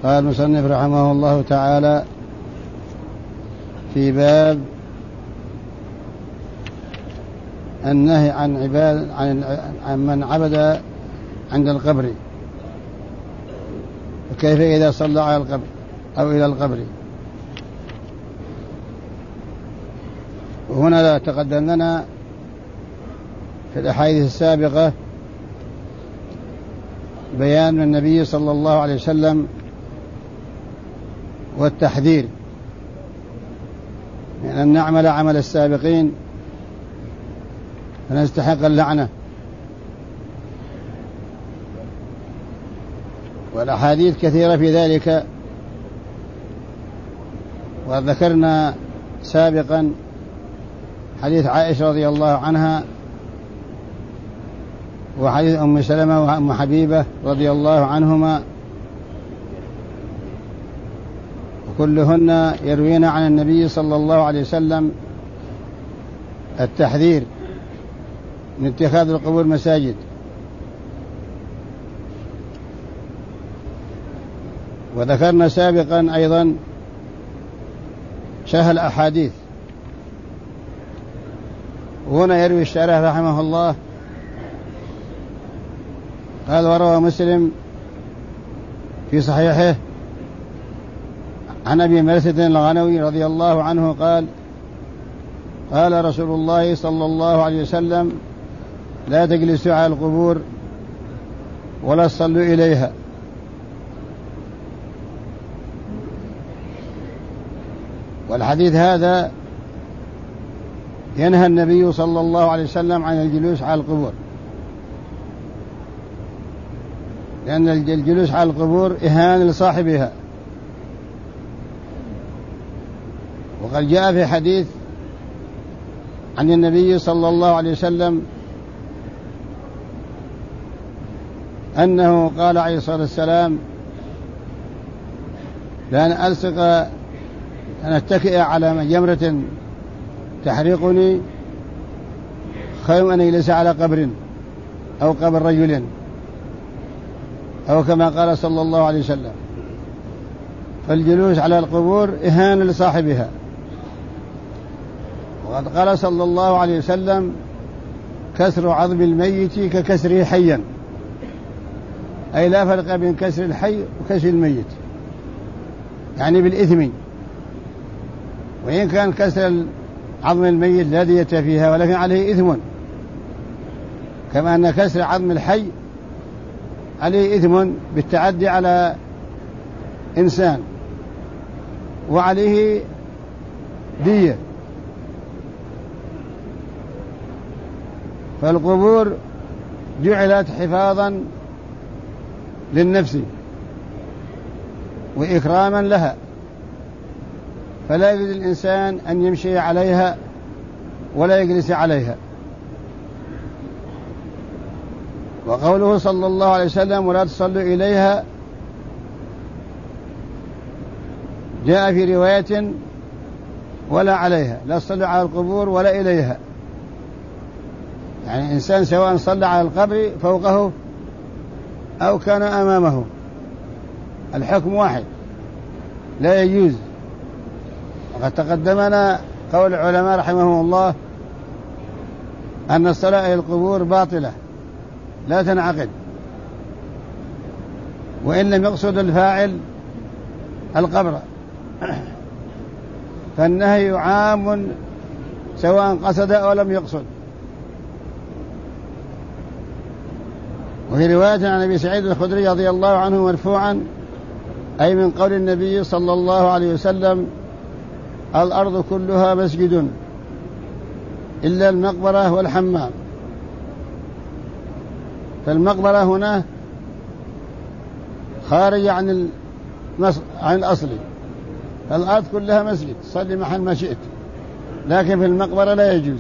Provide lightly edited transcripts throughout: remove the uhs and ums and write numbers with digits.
قال المصنف رحمه الله تعالى في باب النهي عن من عبد عند القبر، وكيف إذا صلى على القبر أو إلى القبر. وهنا تقدم لنا في الأحاديث السابقة بيان من النبي صلى الله عليه وسلم والتحذير من أن نعمل عمل السابقين فنستحق اللعنة. والأحاديث كثيرة في ذلك، وذكرنا سابقا حديث عائشة رضي الله عنها وحديث أم سلمة وأم حبيبة رضي الله عنهما، وكلهن يروين عن النبي صلى الله عليه وسلم التحذير من اتخاذ القبور مساجد. وذكرنا سابقا أيضا شرح الأحاديث. وهنا يروي الشارح رحمه الله قال: وروى مسلم في صحيحه عن أبي مرثد الغنوي رضي الله عنه قال: قال رسول الله صلى الله عليه وسلم: لا تجلسوا على القبور ولا تصلوا إليها. والحديث هذا ينهى النبي صلى الله عليه وسلم عن الجلوس على القبور، لأن الجلوس على القبور إهانة لصاحبها. وقد جاء في حديث عن النبي صلى الله عليه وسلم أنه قال عليه الصلاة والسلام: لأن ألصق أن أتكئ على جمرة تحرقني خير أن يجلس على قبر أو قبر رجل، أو كما قال صلى الله عليه وسلم. فالجلوس على القبور إهانة لصاحبها. وقد قال صلى الله عليه وسلم: كسر عظم الميت ككسره حيا، أي لا فرق بين كسر الحي وكسر الميت، يعني بالإثم. وإن كان كسر عظم الميت لا دية فيها ولكن عليه إثم، كما أن كسر عظم الحي عليه إثم بالتعدي على إنسان وعليه دية. فالقبور جعلت حفاظا للنفس وإكراما لها، فلا يجوز الإنسان أن يمشي عليها ولا يجلس عليها. وقوله صلى الله عليه وسلم: ولا تصلوا إليها، جاء في رواية: ولا عليها، لا تصلوا على القبور ولا إليها. يعني إنسان سواء صلى على القبر فوقه أو كان أمامه الحكم واحد، لا يجوز. وقد تقدمنا قول العلماء رحمهم الله أن الصلاة إلى القبور باطلة لا تنعقد، وإن لم يقصد الفاعل القبر، فالنهي عام سواء قصد أو لم يقصد. وفي رواية عن أبي سعيد الخدري رضي الله عنه مرفوعا، أي من قول النبي صلى الله عليه وسلم: الأرض كلها مسجد إلا المقبرة والحمام. فالمقبرة هنا خارج عن الأصل، الأرض كلها مسجد، صلي محل ما شئت، لكن في المقبرة لا يجوز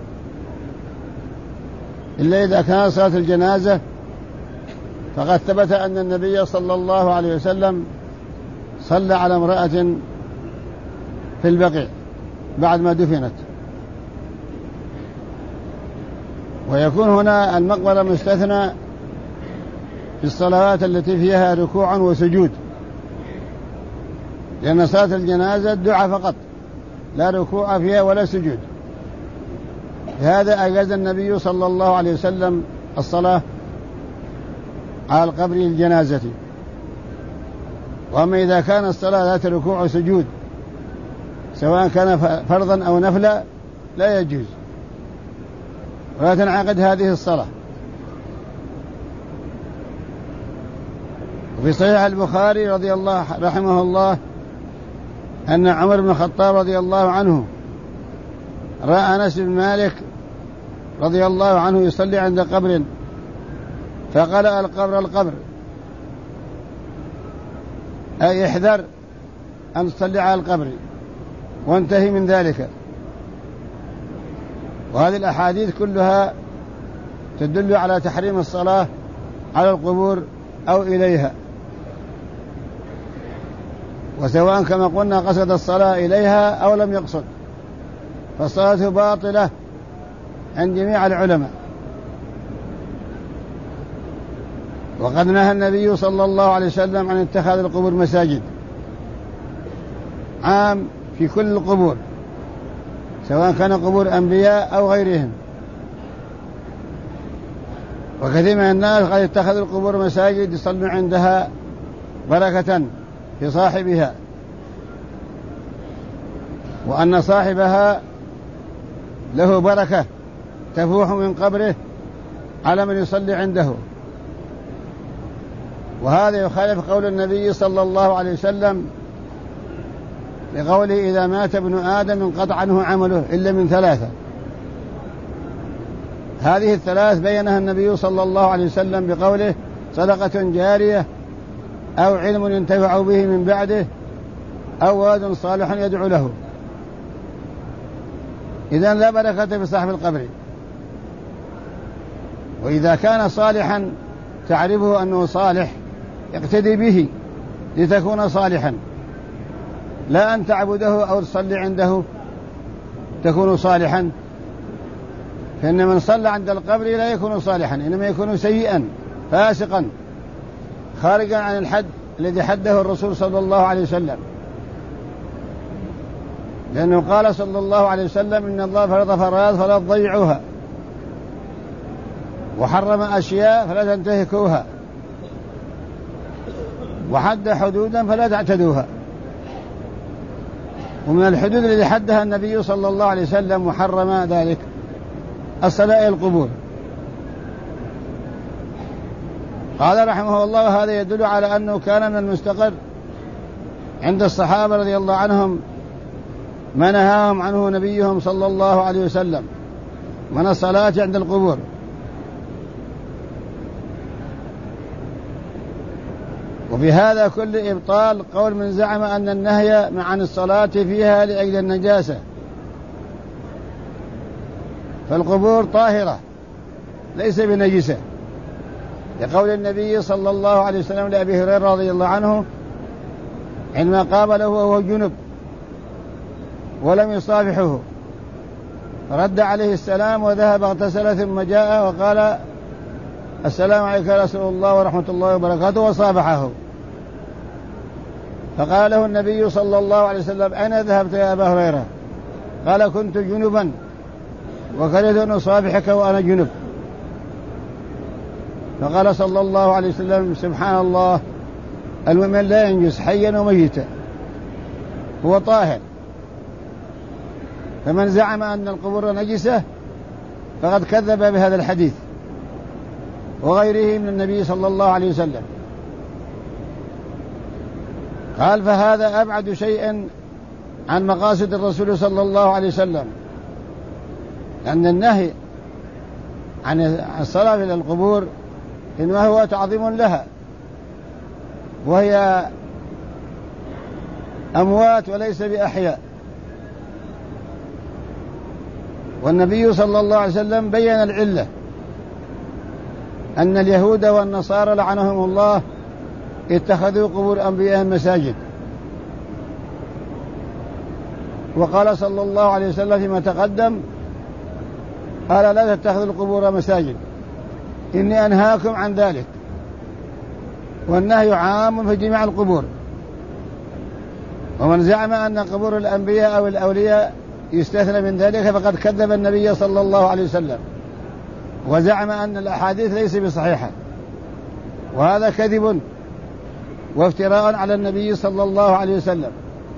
إلا إذا كان صلاة الجنازة. فقد ثبت أن النبي صلى الله عليه وسلم صلى على امرأة في البقيع بعد ما دفنت. ويكون هنا المقبرة مستثنى في الصلوات التي فيها ركوع وسجود، لأن صلاة الجنازة دعاء فقط لا ركوع فيها ولا سجود. لهذا أجاز النبي صلى الله عليه وسلم الصلاة على القبر الجنازة. وأما إذا كان الصلاة ذات ركوع وسجود سواء كان فرضا أو نفلا لا يجوز ولا تنعقد هذه الصلاة. وفي صحيح البخاري رضي الله رحمه الله أن عمر بن الخطاب رضي الله عنه رأى أنس بن مالك رضي الله عنه يصلي عند قبر فقال القبر القبر، أي احذر أن تصلي على القبر وانتهي من ذلك. وهذه الأحاديث كلها تدل على تحريم الصلاة على القبور أو إليها، وسواء كما قلنا قصد الصلاة إليها أو لم يقصد فالصلاة باطلة عند جميع العلماء. وقد نهى النبي صلى الله عليه وسلم عن اتخاذ القبور مساجد، عام في كل القبور سواء كان قبور أنبياء أو غيرهم. وكثير من الناس قد اتخذوا القبور مساجد يصلون عندها بركة في صاحبها، وأن صاحبها له بركة تفوح من قبره على من يصلي عنده. وهذا يخالف قول النبي صلى الله عليه وسلم لقوله إذا مات ابن آدم انقطع عنه عمله إلا من ثلاثة. هذه الثلاث بينها النبي صلى الله عليه وسلم بقوله صدقة جارية أو علم ينتفع به من بعده أو واد صالح يدعو له. إذن لا بركة في صاحب القبر. وإذا كان صالحا تعرفه أنه صالح اقتدي به لتكون صالحا، لا أن تعبده أو تصلي عنده تكون صالحا، فإن من صلى عند القبر لا يكون صالحا إنما يكون سيئا فاسقا خارجا عن الحد الذي حده الرسول صلى الله عليه وسلم. لأنه قال صلى الله عليه وسلم إن الله فرض فرائض فلا تضيعوها وحرم أشياء فلا تنتهكوها وحد حدودا فلا تعتدوها. ومن الحدود التي حدها النبي صلى الله عليه وسلم وحرم ذلك الصلاة إلى القبور. قال رحمه الله هذا يدل على أنه كان من المستقر عند الصحابة رضي الله عنهم ما نهاهم عنه نبيهم صلى الله عليه وسلم من الصلاة عند القبور. وفي هذا كل إبطال قول من زعم أن النهي عن الصلاة فيها لأجل النجاسة، فالقبور طاهرة ليس بنجسة، لقول النبي صلى الله عليه وسلم لأبي هريرة رضي الله عنه عندما قابله وهو جنب ولم يصافحه رد عليه السلام وذهب اغتسل ثم جاء وقال السلام عليك يا رسول الله ورحمة الله وبركاته وصافحه. فقال له النبي صلى الله عليه وسلم أين ذهبت يا أبا هريرة؟ قال كنت جنبا وكرهت أن أصافحك وأنا جنب. فقال صلى الله عليه وسلم سبحان الله المؤمن لا ينجس حيا وميتا هو طاهر. فمن زعم أن القبور نجسة فقد كذب بهذا الحديث وغيره من النبي صلى الله عليه وسلم. قال فهذا أبعد شيء عن مقاصد الرسول صلى الله عليه وسلم، لأن النهي عن الصلاة إلى القبور إنما هو تعظيم لها وهي أموات وليس بأحياء. والنبي صلى الله عليه وسلم بين العلة أن اليهود والنصارى لعنهم الله اتخذوا قبور أنبيائهم مساجد. وقال صلى الله عليه وسلم فيما تقدم قال لا تتخذوا القبور مساجد إني أنهاكم عن ذلك. والنهي عام في جميع القبور ومن زعم أن قبور الأنبياء أو الأولياء يستثنى من ذلك فقد كذب النبي صلى الله عليه وسلم، وزعم أن الأحاديث ليس بصحيحة، وهذا كذب وافتراء على النبي صلى الله عليه وسلم.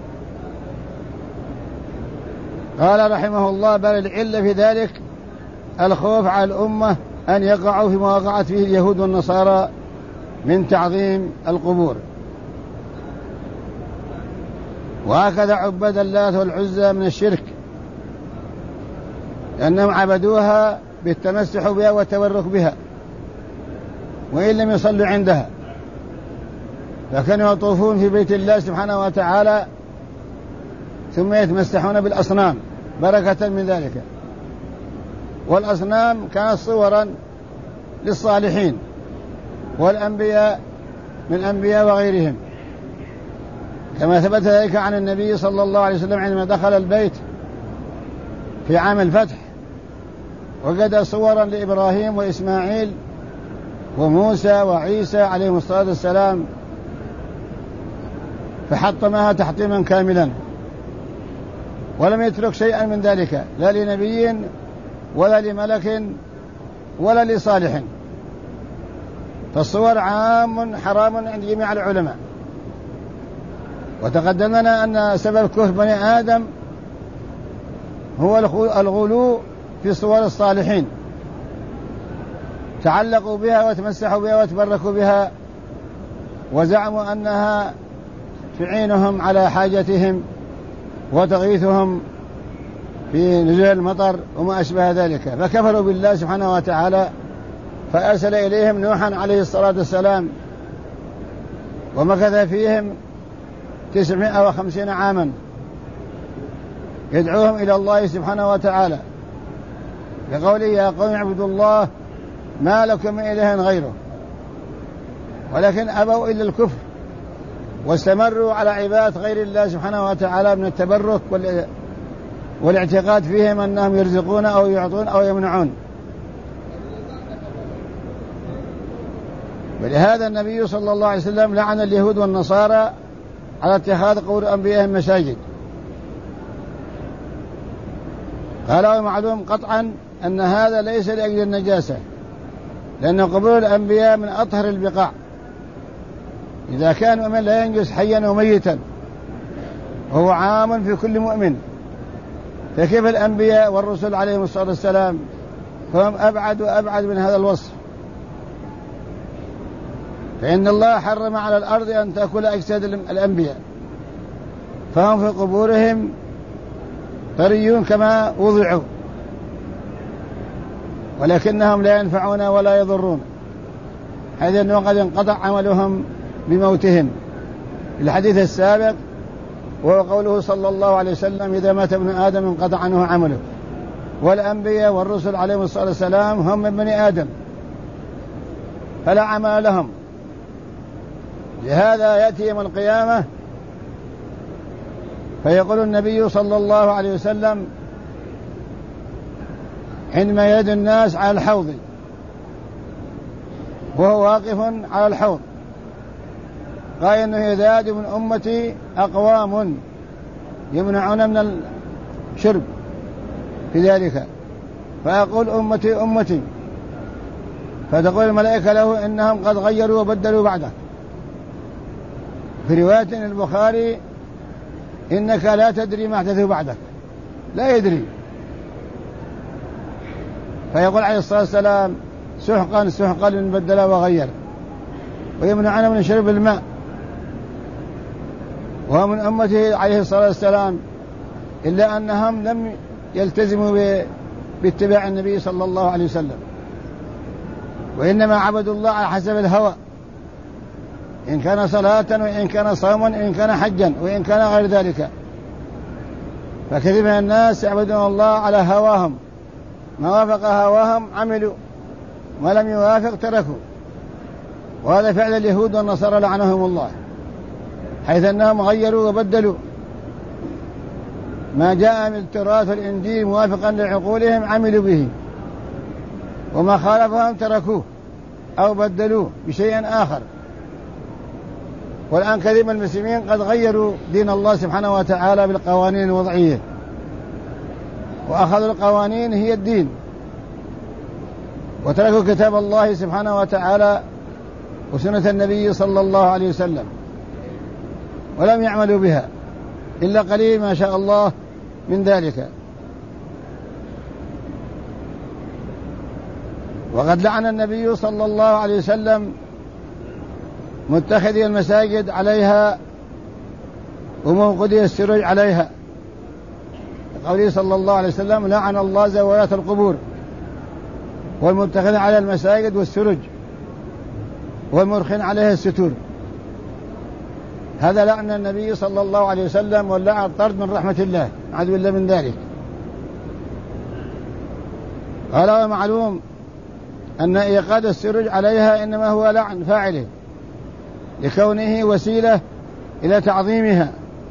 قال رحمه الله: بل العلة في ذلك الخوف على الأمة أن يقعوا فيما وقعت فيه اليهود والنصارى من تعظيم القبور. وهكذا عبد اللات والعزى من الشرك، لأنهم عبدوها بالتمسح بها والتبرك بها، وإن لم يصلوا عندها، فكانوا يطوفون في بيت الله سبحانه وتعالى ثم يتمسحون بالأصنام بركة من ذلك. والأصنام كانت صورا للصالحين والأنبياء من الأنبياء وغيرهم، كما ثبت ذلك عن النبي صلى الله عليه وسلم عندما دخل البيت في عام الفتح وجد صورا لإبراهيم وإسماعيل وموسى وعيسى عليهم الصلاة والسلام، فحطمها تحطيما كاملا ولم يترك شيئا من ذلك، لا لنبي ولا لملك ولا لصالح. فالصور عام حرام عند جميع العلماء. وتقدمنا أن سبب كفر بني آدم هو الغلو في صور الصالحين، تعلقوا بها وتمسحوا بها وتبركوا بها، وزعموا أنها تعينهم على حاجتهم وتغيثهم في نزول المطر وما أشبه ذلك، فكفروا بالله سبحانه وتعالى، فأرسل إليهم نوحا عليه الصلاة والسلام، ومكث فيهم 950 عاما يدعوهم إلى الله سبحانه وتعالى بقوله: يا قوم اعبدوا الله ما لكم من إله غيره، ولكن أبوا إلا الكفر واستمروا على عبادة غير الله سبحانه وتعالى من التبرك والاعتقاد فيهم أنهم يرزقون أو يعطون أو يمنعون. ولهذا النبي صلى الله عليه وسلم لعن اليهود والنصارى على اتخاذ قبور أنبيائهم مساجد. قال: ومعلوم قطعا أن هذا ليس لأجل النجاسة، لأن قبور الأنبياء من أطهر البقاع، إذا كان مؤمن لا ينجس حيا وميتا، وهو عام في كل مؤمن، فكيف الأنبياء والرسل عليهم الصلاة والسلام؟ فهم أبعد وأبعد من هذا الوصف. فإن الله حرم على الأرض أن تأكل أجساد الأنبياء، فهم في قبورهم طريون كما وضعوا، ولكنهم لا ينفعون ولا يضرون، حيث أنه قد انقطع عملهم بموتهم. الحديث السابق وهو قوله صلى الله عليه وسلم: إذا مات ابن آدم انقطع عنه عمله. والأنبياء والرسل عليهم الصلاة والسلام هم من بني آدم فلا عمل لهم. لهذا يأتي يوم القيامة فيقول النبي صلى الله عليه وسلم حينما يد الناس على الحوض وهو واقف على الحوض، قال: إنه يزداد من أمتي أقوام يمنعون من الشرب في ذلك، فأقول: أمتي أمتي، فتقول الملائكة له: إنهم قد غيروا وبدلوا بعدك. في رواية البخاري: إنك لا تدري ما احدثوا بعدك، لا يدري. فيقول عليه الصلاة والسلام: سحقا سحقا من بدل وغير. ويمنعون من شرب الماء، ومن أمته عليه الصلاة والسلام، إلا أنهم لم يلتزموا باتباع النبي صلى الله عليه وسلم، وإنما عبدوا الله على حسب الهوى، إن كان صلاة وإن كان صوما وإن كان حجا وإن كان غير ذلك. فكثير من الناس يعبدون الله على هواهم، ما وافق هواهم عملوا، ما لم يوافق تركوا. وهذا فعل اليهود والنصارى لعنهم الله، حيث أنهم غيروا وبدلوا ما جاء من التراث والإنجيل موافقا لعقولهم عملوا به، وما خالفهم تركوه أو بدلوه بشيء آخر. والآن كثير من المسلمين قد غيروا دين الله سبحانه وتعالى بالقوانين الوضعية، وأخذوا القوانين هي الدين، وتركوا كتاب الله سبحانه وتعالى وسنة النبي صلى الله عليه وسلم، ولم يعملوا بها إلا قليل ما شاء الله من ذلك. وقد لعن النبي صلى الله عليه وسلم متخذي المساجد عليها وموقدي السرج عليها، قوله صلى الله عليه وسلم: لعن الله زوارات القبور والمتخذ على المساجد والسرج والمرخين عليها الستور. هذا لعن النبي صلى الله عليه وسلم، واللعن طرد من رحمة الله، أعوذ بالله من ذلك. قال: ومعلوم أن إيقاد السرج عليها إنما هو لعن فاعله لكونه وسيلة إلى تعظيمها،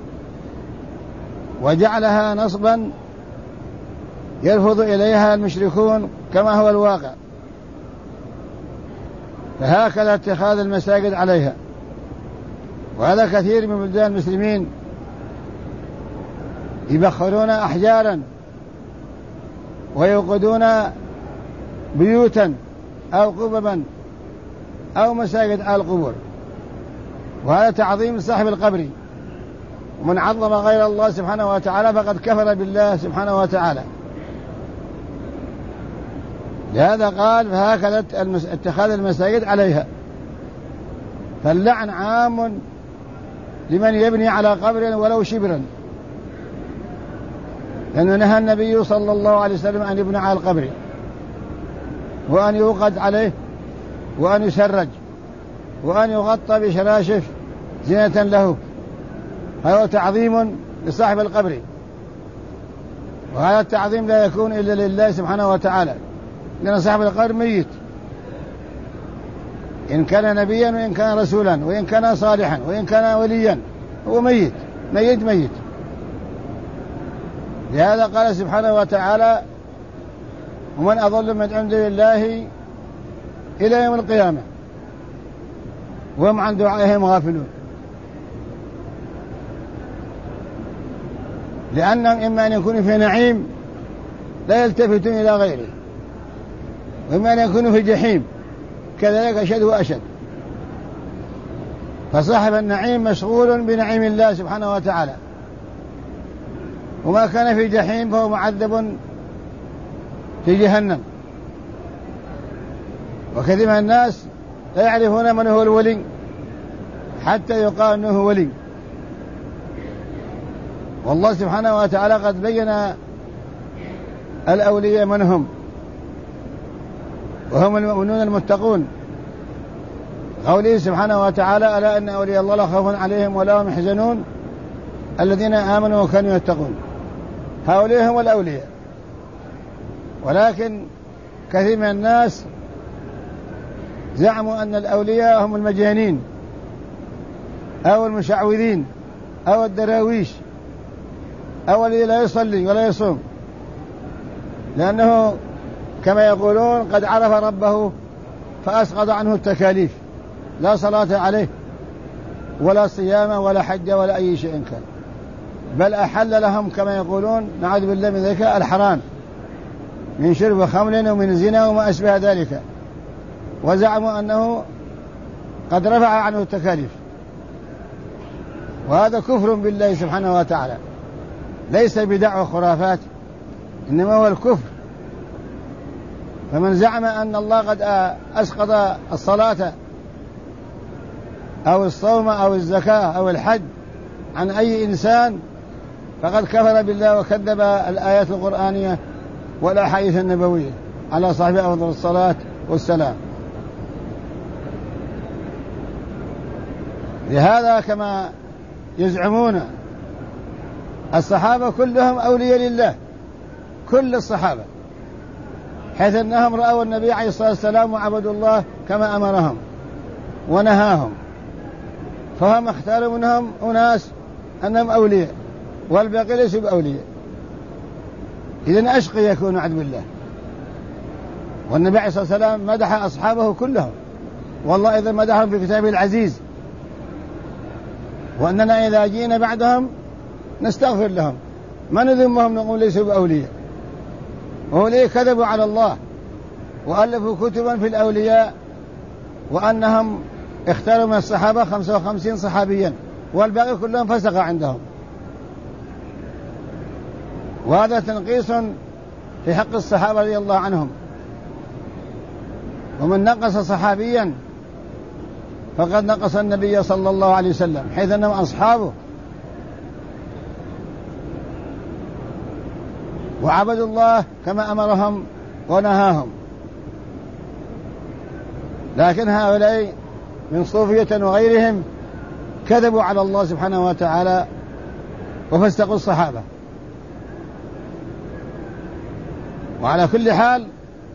وجعلها نصبا يرفض إليها المشركون كما هو الواقع، فهكذا اتخاذ المساجد عليها. وهذا كثير من بلدان المسلمين يبخرون أحجارا ويوقدون بيوتا أو قببا أو مساجد على القبور، وهذا تعظيم صاحب القبر، ومن عظم غير الله سبحانه وتعالى فقد كفر بالله سبحانه وتعالى. لهذا قال: فهكذا اتخاذ المساجد عليها. فاللعن عام لمن يبني على قبر ولو شبرا، لأنه نهى النبي صلى الله عليه وسلم أن يبنى على القبر وأن يوقد عليه وأن يسرج وأن يغطى بشراشف زينة له، هذا تعظيم لصاحب القبر، وهذا التعظيم لا يكون إلا لله سبحانه وتعالى، لأن صاحب القبر ميت، إن كان نبيا وإن كان رسولا وإن كان صالحا وإن كان وليا، هو ميت ميت ميت. لهذا قال سبحانه وتعالى: ومن أضل من عند الله إلى يوم القيامة وهم عن دعائهم غافلون. لأنهم إما أن يكونوا في نعيم لا يلتفتون إلى غيره، وإما أن يكونوا في جحيم كذلك أشد وأشد. فصاحب النعيم مشغول بنعيم الله سبحانه وتعالى، وما كان في جحيم فهو معذب في جهنم. وكثير من الناس لا يعرفون من هو الولي حتى يقال أنه ولي، والله سبحانه وتعالى قد بين الأولياء من هم، وهم المؤمنون المتقون. قوله سبحانه وتعالى: ألا إن أولياء الله لا خوف عليهم ولا هم يحزنون الذين آمنوا وكانوا يتقون. هؤلاء هم الأولياء. ولكن كثير من الناس زعموا أن الأولياء هم المجانين أو المشعوذين أو الدراويش أو الذي لا يصلي ولا يصوم، لأنه كما يقولون قد عرف ربه فأسقط عنه التكاليف، لا صلاة عليه ولا صيام ولا حج ولا أي شيء كان، بل أحل لهم كما يقولون نعوذ بالله من ذلك الحرام من شرب خمر ومن زنا وما أشبه ذلك، وزعموا أنه قد رفع عنه التكاليف. وهذا كفر بالله سبحانه وتعالى، ليس بدعوى خرافات، إنما هو الكفر. فمن زعم أن الله قد أسقط الصلاة أو الصوم أو الزكاة أو الحج عن أي إنسان فقد كفر بالله وكذب الآيات القرآنية والأحاديث النبوية على صاحب أفضل الصلاة والسلام. لهذا كما يزعمون الصحابة كلهم أولياء لله، كل الصحابة، حيث أنهم رأوا النبي عليه الصلاة والسلام وعبدوا الله كما أمرهم ونهاهم، فهم اختاروا منهم أناس أنهم أولياء والباقي ليسوا بأولياء. إذن أشقي يكون عدو الله. والنبي عليه الصلاة والسلام مدح أصحابه كلهم، والله إذا مدحهم في كتابه العزيز وأننا إذا جينا بعدهم نستغفر لهم، ما نذمهم نقول ليسوا بأولياء. وأولئك كذبوا على الله وألفوا كتبا في الأولياء، وأنهم اختاروا من الصحابة 55 صحابيا والباقي كلهم فسق عندهم، وهذا تنقيص في حق الصحابة رضي الله عنهم. ومن نقص صحابيا فقد نقص النبي صلى الله عليه وسلم، حيث أنهم أصحابه وعبدوا الله كما أمرهم ونهاهم. لكن هؤلاء من صوفية وغيرهم كذبوا على الله سبحانه وتعالى وفسقوا الصحابة. وعلى كل حال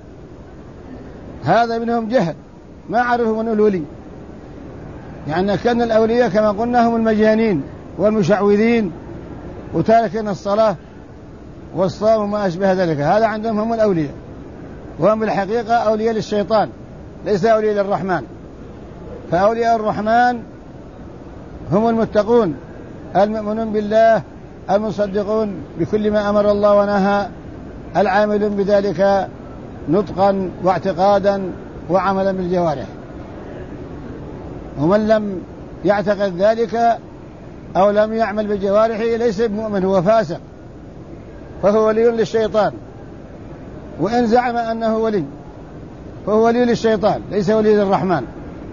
هذا منهم جهل، ما عرفوا من الولي، يعني كان الأولياء كما قلنا هم المجانين والمشعوذين وتاركين الصلاة والصوم وما أشبه ذلك، هذا عندهم هم الأولياء، وهم بالحقيقة أولياء للشيطان ليس أولياء للرحمن. فأولياء الرحمن هم المتقون المؤمنون بالله المصدقون بكل ما أمر الله ونهى، العاملون بذلك نطقا واعتقادا وعملا بالجوارح. ومن لم يعتقد ذلك أو لم يعمل بجوارحه ليس بمؤمن، هو فاسق، فهو ولي للشيطان. وإن زعم أنه ولي فهو ولي للشيطان ليس ولي للرحمن.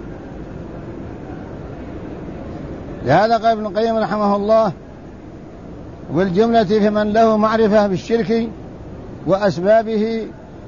لهذا قال ابن القيم رحمه الله: والجملة في من له معرفة بالشرك وأسبابه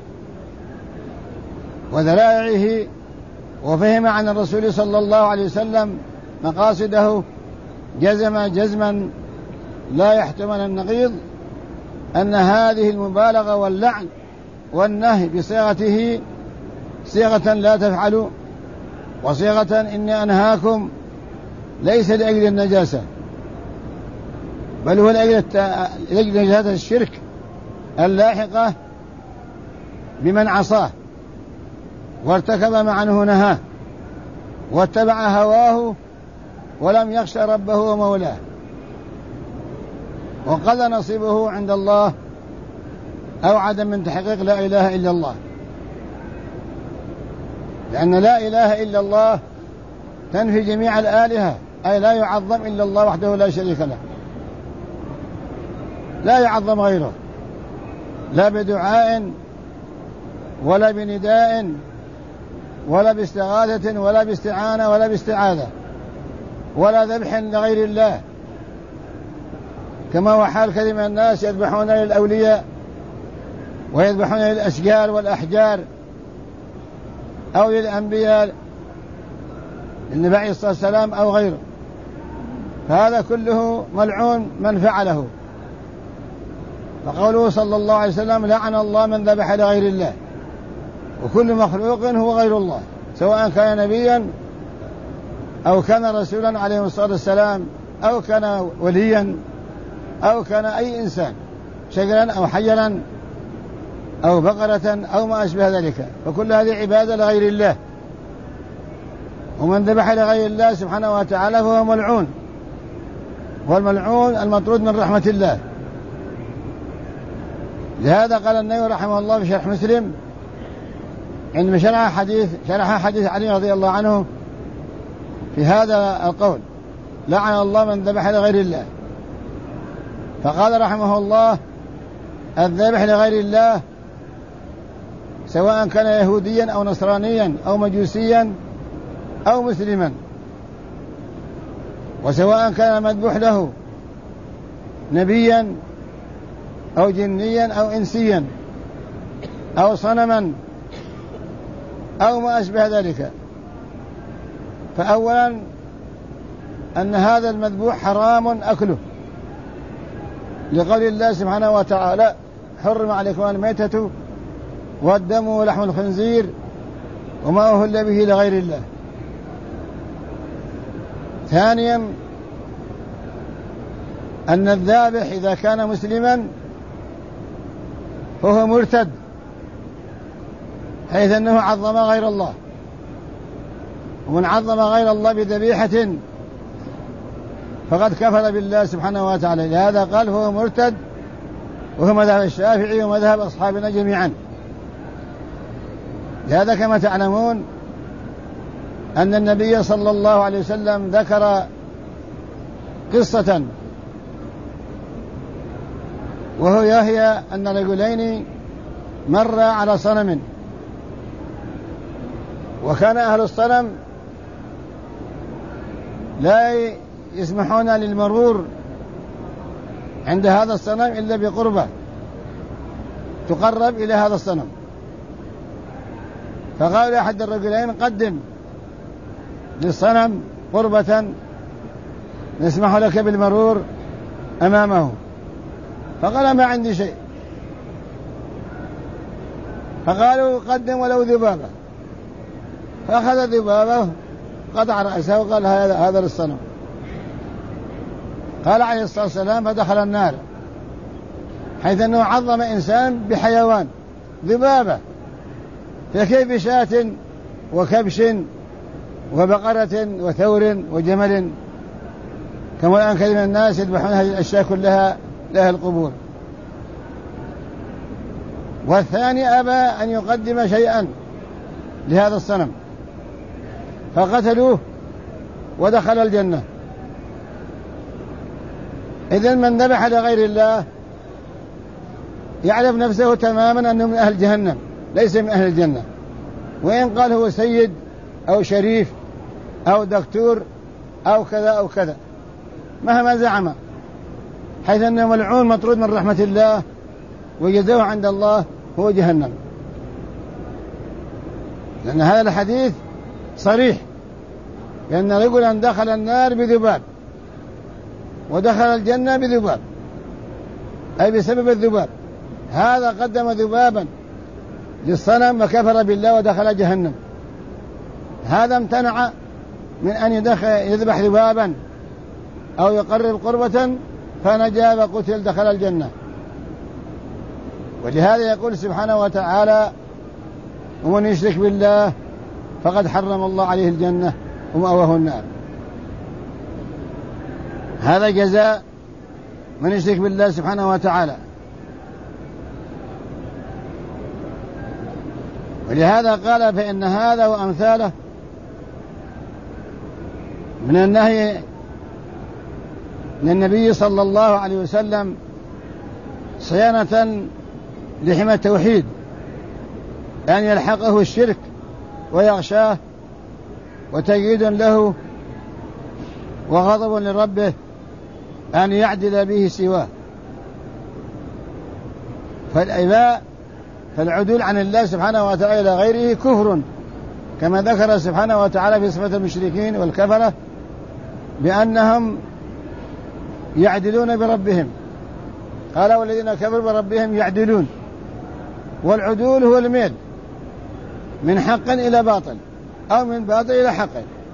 وذرائعه وفهم عن الرسول صلى الله عليه وسلم مقاصده جزما لا يحتمل النقيض، أن هذه المبالغة واللعن والنهي بصيغته صيغة لا تفعلوا وصيغة إني أنهاكم ليس لأجل النجاسة، بل هو لأجل نجاسة الشرك اللاحقة بمن عصاه وارتكب ما عنه نهاه واتبع هواه ولم يخش ربه ومولاه، وقل نصيبه عند الله أو عدم من تحقيق لا إله إلا الله. لأن لا إله إلا الله تنفي جميع الآلهة، أي لا يعظم إلا الله وحده لا شريك له، لا يعظم غيره، لا بدعاء ولا بنداء ولا باستغاثة ولا باستعانة ولا باستعاذة ولا ذبح لغير الله، كما هو حال كثير من الناس يذبحون للأولياء ويذبحون للأشجار والأحجار أو للأنبياء النبي عليه الصلاة والسلام أو غيره، فهذا كله ملعون من فعله. فقوله صلى الله عليه وسلم: لعن الله من ذبح لغير الله. وكل مخلوق هو غير الله، سواء كان نبيا أو كان رسولا عليه الصلاة والسلام أو كان وليا أو كان أي إنسان، شجرا أو حجرا أو بقرة أو ما أشبه ذلك، فكل هذه عبادة لغير الله. ومن ذبح لغير الله سبحانه وتعالى فهو ملعون، والملعون المطرود من رحمة الله. لهذا قال النووي رحمه الله في شرح مسلم عندما شرح حديث علي رضي الله عنه في هذا القول: لعن الله من ذبح لغير الله. فقال رحمه الله: الذبح لغير الله سواء كان يهوديا أو نصرانيا أو مجوسيا أو مسلما، وسواء كان مذبوح له نبيا أو جنيا أو إنسيا أو صنما أو ما أشبه ذلك. فأولا أن هذا المذبوح حرام أكله، لقول الله سبحانه وتعالى: حرم عليكم الميتة والدم ولحم الخنزير وما أهل به لغير الله. ثانيا أن الذابح إذا كان مسلما فهو مرتد، حيث أنه عظم غير الله، ومن عظم غير الله بذبيحة فقد كفر بالله سبحانه وتعالى. لهذا قال هو مرتد، وهو مذهب الشافعي ومذهب أصحابنا جميعا. لهذا كما تعلمون أن النبي صلى الله عليه وسلم ذكر قصة، وهي أن رجلين مر على صنم، وكان أهل الصنم لا يسمحون للمرور عند هذا الصنم إلا بقربة تقرب إلى هذا الصنم. فقال أحد الرجلين قدم للصنم قربة نسمح لك بالمرور أمامه. فقال ما عندي شيء. فقالوا قدم ولو ذبابة. فأخذ ذبابة قطع رأسه وقال هذا للصنم. قال عليه الصلاة والسلام فدخل النار، حيث أنه عظم إنسان بحيوان ذبابة، فكيف شاة وكبش وبقرة وثور وجمل، كما الآن كثير من الناس يذبحون هذه الأشياء كلها لها القبور. والثاني أبى أن يقدم شيئا لهذا الصنم، فقتلوه ودخل الجنة. إذن من ذبح لغير الله يعلم نفسه تماما أنه من أهل جهنم، ليس من أهل الجنة، وإن قال هو سيد أو شريف أو دكتور أو كذا أو كذا مهما زعم، حيث أنه ملعون مطرود من رحمة الله، وجزاؤه عند الله هو جهنم. لأن هذا الحديث صريح، لأن رجلا دخل النار بذباب ودخل الجنة بذباب، أي بسبب الذباب. هذا قدم ذبابا للصنم وكفر بالله ودخل جهنم. هذا امتنع من أن يذبح ذبابا أو يقرب قربة فنجا وقتل دخل الجنة. ولهذا يقول سبحانه وتعالى ومن يشرك بالله فقد حرم الله عليه الجنة ومأواه النار. هذا جزاء من يشرك بالله سبحانه وتعالى. ولهذا قال فإن هذا وأمثاله من النهي من النبي صلى الله عليه وسلم صيانة لحمى التوحيد، أن يلحقه الشرك ويغشاه، وتجيد له وغضب لربه أن يعدل به سواه. فالعدول عن الله سبحانه وتعالى إلى غيره كفر، كما ذكر سبحانه وتعالى في صفة المشركين والكفرة بأنهم يعدلون بربهم. قال والذين كفروا بربهم يعدلون. والعدول هو الميل من حق إلى باطل أو من باطل إلى حق.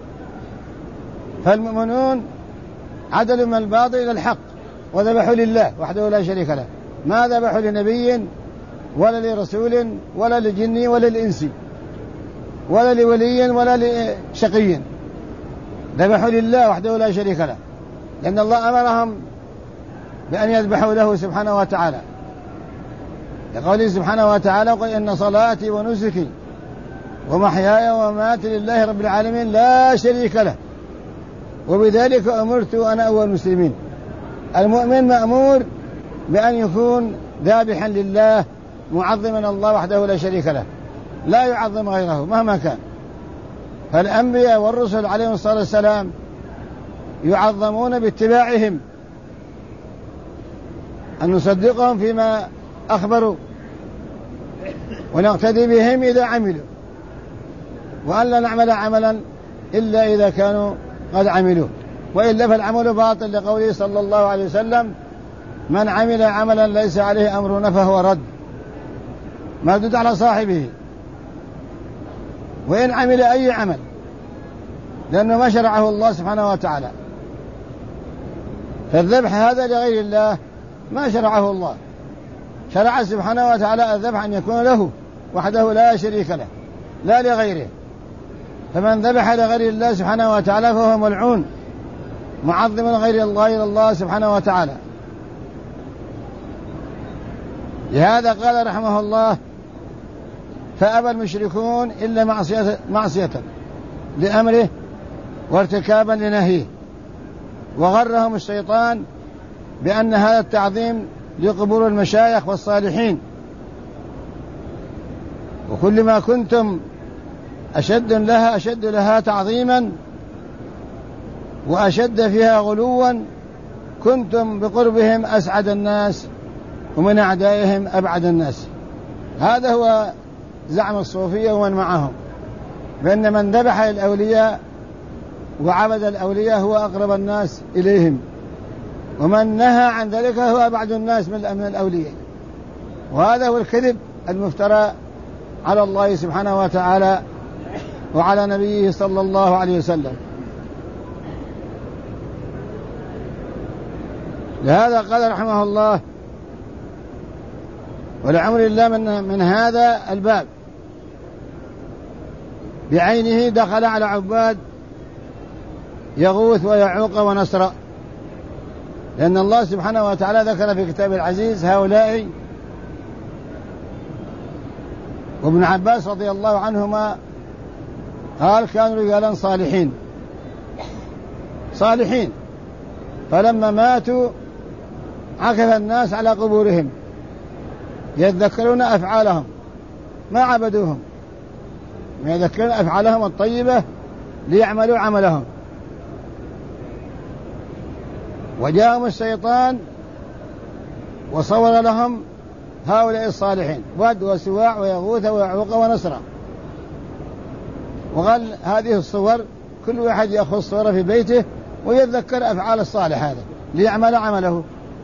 فالمؤمنون عدلوا من الباطل إلى الحق وذبحوا لله وحده لا شريك له، ما ذبحوا لنبي ولا لرسول ولا لجن ولا لإنسي ولا لولي ولا لشقي، ذبحوا لله وحده لا شريك له، لأن الله أمرهم بأن يذبحوا له سبحانه وتعالى، لقوله سبحانه وتعالى قل إن صلاتي ونسكي ومحياي ومماتي لله رب العالمين لا شريك له وبذلك أمرت أنا أول المسلمين. المؤمن مأمور بأن يكون ذابحا لله معظما الله وحده لا شريك له، لا يعظم غيره مهما كان. فالأنبياء والرسل عليهم الصلاة والسلام يعظمون باتباعهم، أن نصدقهم فيما أخبروا ونقتدي بهم إذا عملوا، وأن لا نعمل عملا إلا إذا كانوا قد عملوا، وإلا فالعمل باطل، لقوله صلى الله عليه وسلم من عمل عملا ليس عليه أمرنا فهو رد، مردود على صاحبه، وإن عمل أي عمل، لأنه ما شرعه الله سبحانه وتعالى. فالذبح هذا لغير الله ما شرعه الله، شرع سبحانه وتعالى الذبح أن يكون له وحده لا شريك له لا لغيره. فمن ذبح لغير الله سبحانه وتعالى فهو ملعون معظما غير الله إلى الله سبحانه وتعالى. لهذا قال رحمه الله: فأبى المشركون إلا معصية لأمره وارتكابا لنهيه، وغرهم الشيطان بأن هذا التعظيم لقبور المشايخ والصالحين، وكل ما كنتم أشد لها تعظيما وأشد فيها غلوا كنتم بقربهم أسعد الناس ومن أعدائهم أبعد الناس. هذا هو زعم الصوفية ومن معهم، بأن من ذبح الأولياء وعبد الأولياء هو أقرب الناس إليهم، ومن نهى عن ذلك هو أبعد الناس من الأولياء. وهذا هو الكذب المفترى على الله سبحانه وتعالى وعلى نبيه صلى الله عليه وسلم. لهذا قال رحمه الله: ولعمر الله من هذا الباب بعينه دخل على عباد يغوث ويعوق ونسر، لأن الله سبحانه وتعالى ذكر في كتاب العزيز هؤلاء. وابن عباس رضي الله عنهما قال: كانوا رجالا صالحين فلما ماتوا عكف الناس على قبورهم يتذكرون أفعالهم، ما عبدوهم، يذكرون أفعالهم الطيبة ليعملوا عملهم. وجاءهم الشيطان وصور لهم هؤلاء الصالحين: ود وسواع ويغوث ويعوق ونسرا. وقال هذه الصور كل واحد يأخذ صورة في بيته ويتذكر أفعال الصالح هذا ليعمل عمله.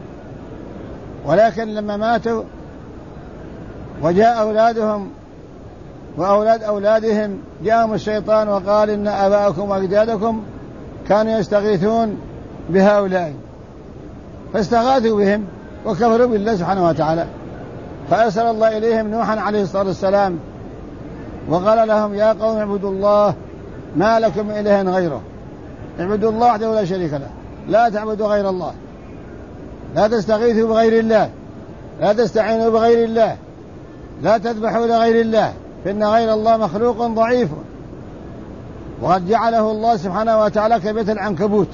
ولكن لما ماتوا وجاء أولادهم وأولاد أولادهم جاءهم الشيطان وقال: إن آباءكم وأجدادكم كانوا يستغيثون بهؤلاء، فاستغاثوا بهم وكفروا بالله سبحانه وتعالى. فأرسل الله إليهم نوحا عليه الصلاة والسلام وقال لهم: يا قوم اعبدوا الله ما لكم من إله غيره، اعبدوا الله وحده لا شريك له، لا تعبدوا غير الله، لا تستغيثوا بغير الله، لا تستعينوا بغير الله، لا تذبحوا لغير الله، فإن غير الله مخلوق ضعيف. وقد جعله الله سبحانه وتعالى كبيت العنكبوت،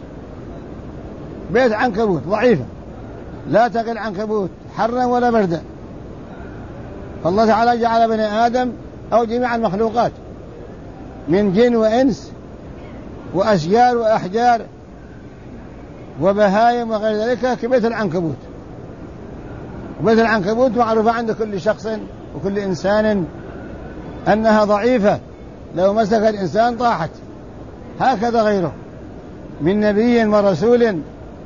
بيت عنكبوت ضعيفة لا تقي العنكبوت حرا ولا بردا. فالله تعالى جعل بني آدم أو جميع المخلوقات من جن وإنس وأشجار وأحجار وبهايم وغير ذلك كبيت العنكبوت. وبيت العنكبوت معروفة عند كل شخص وكل إنسان أنها ضعيفة، لو مسك الإنسان طاحت. هكذا غيره من نبي ورسول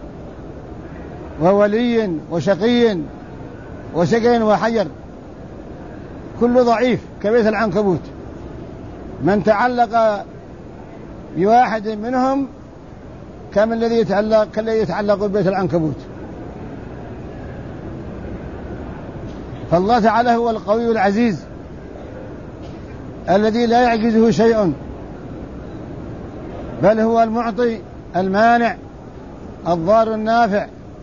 وولي وشقي وسجن وحجر، كل ضعيف كبيت العنكبوت. من تعلق بواحد منهم كما الذي يتعلق ببيت العنكبوت. فالله تعالى هو القوي العزيز الذي لا يعجزه شيء، بل هو المعطي المانع الضار النافع.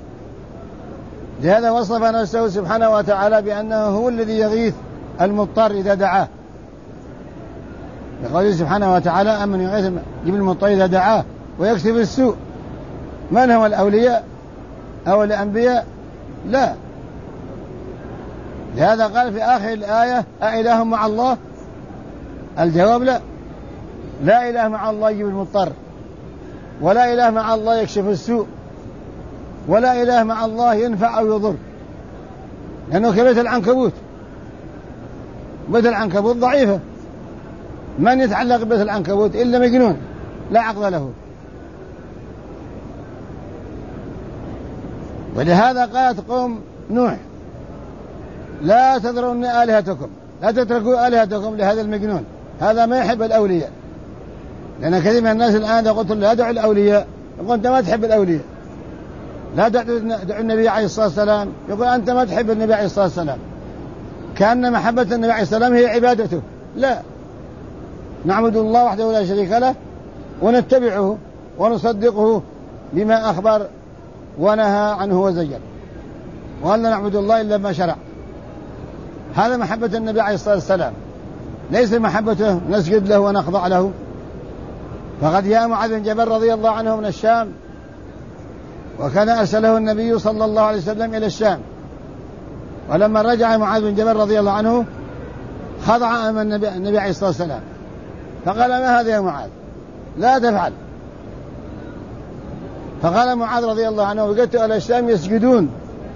لهذا وصف نفسه سبحانه وتعالى بأنه هو الذي يغيث المضطر إذا دعاه، يقول سبحانه وتعالى: أمن يغيث المضطر إذا دعاه ويكشف السوء. من هم الأولياء أو الأنبياء؟ لا. لهذا قال في آخر الآية: أإله مع الله؟ الجواب لا، لا إله مع الله يجيب المضطر، ولا إله مع الله يكشف السوء، ولا إله مع الله ينفع أو يضر، لأنه كبيت العنكبوت. بيت العنكبوت ضعيفة، من يتعلق ببيت العنكبوت إلا مجنون لا عقل له. ولهذا قالت قوم نوح: لا تذرون آلهتكم، لا تتركوا آلهتكم لهذا المجنون، هذا ما يحب الأولياء. لأن كثير من الناس الآن إذا قلت لا دعوا الأولياء يقول أنت ما تحب الأولياء، لا دعوا النبي عليه الصلاة والسلام يقول أنت ما تحب النبي عليه الصلاة والسلام، كأن محبة النبي عليه الصلاة والسلام هي عبادته. لا، نعبد الله وحده لا شريك له ونتبعه ونصدقه بما أخبر ونهى عنه وزجر، وأن لا نعبد الله إلا ما شرع. هذا محبة النبي عليه الصلاة والسلام، ليس محبته نسجد له ونخضع له. فقد جاء معاذ بن جبل رضي الله عنه من الشام، وكان أرسله النبي صلى الله عليه وسلم إلى الشام، ولما رجع معاذ بن جبل رضي الله عنه خضع أمام النبي عليه الصلاة والسلام، فقال: ما هذا يا معاذ؟ لا تفعل. فقال معاذ رضي الله عنه: وجدت أهل الشام يسجدون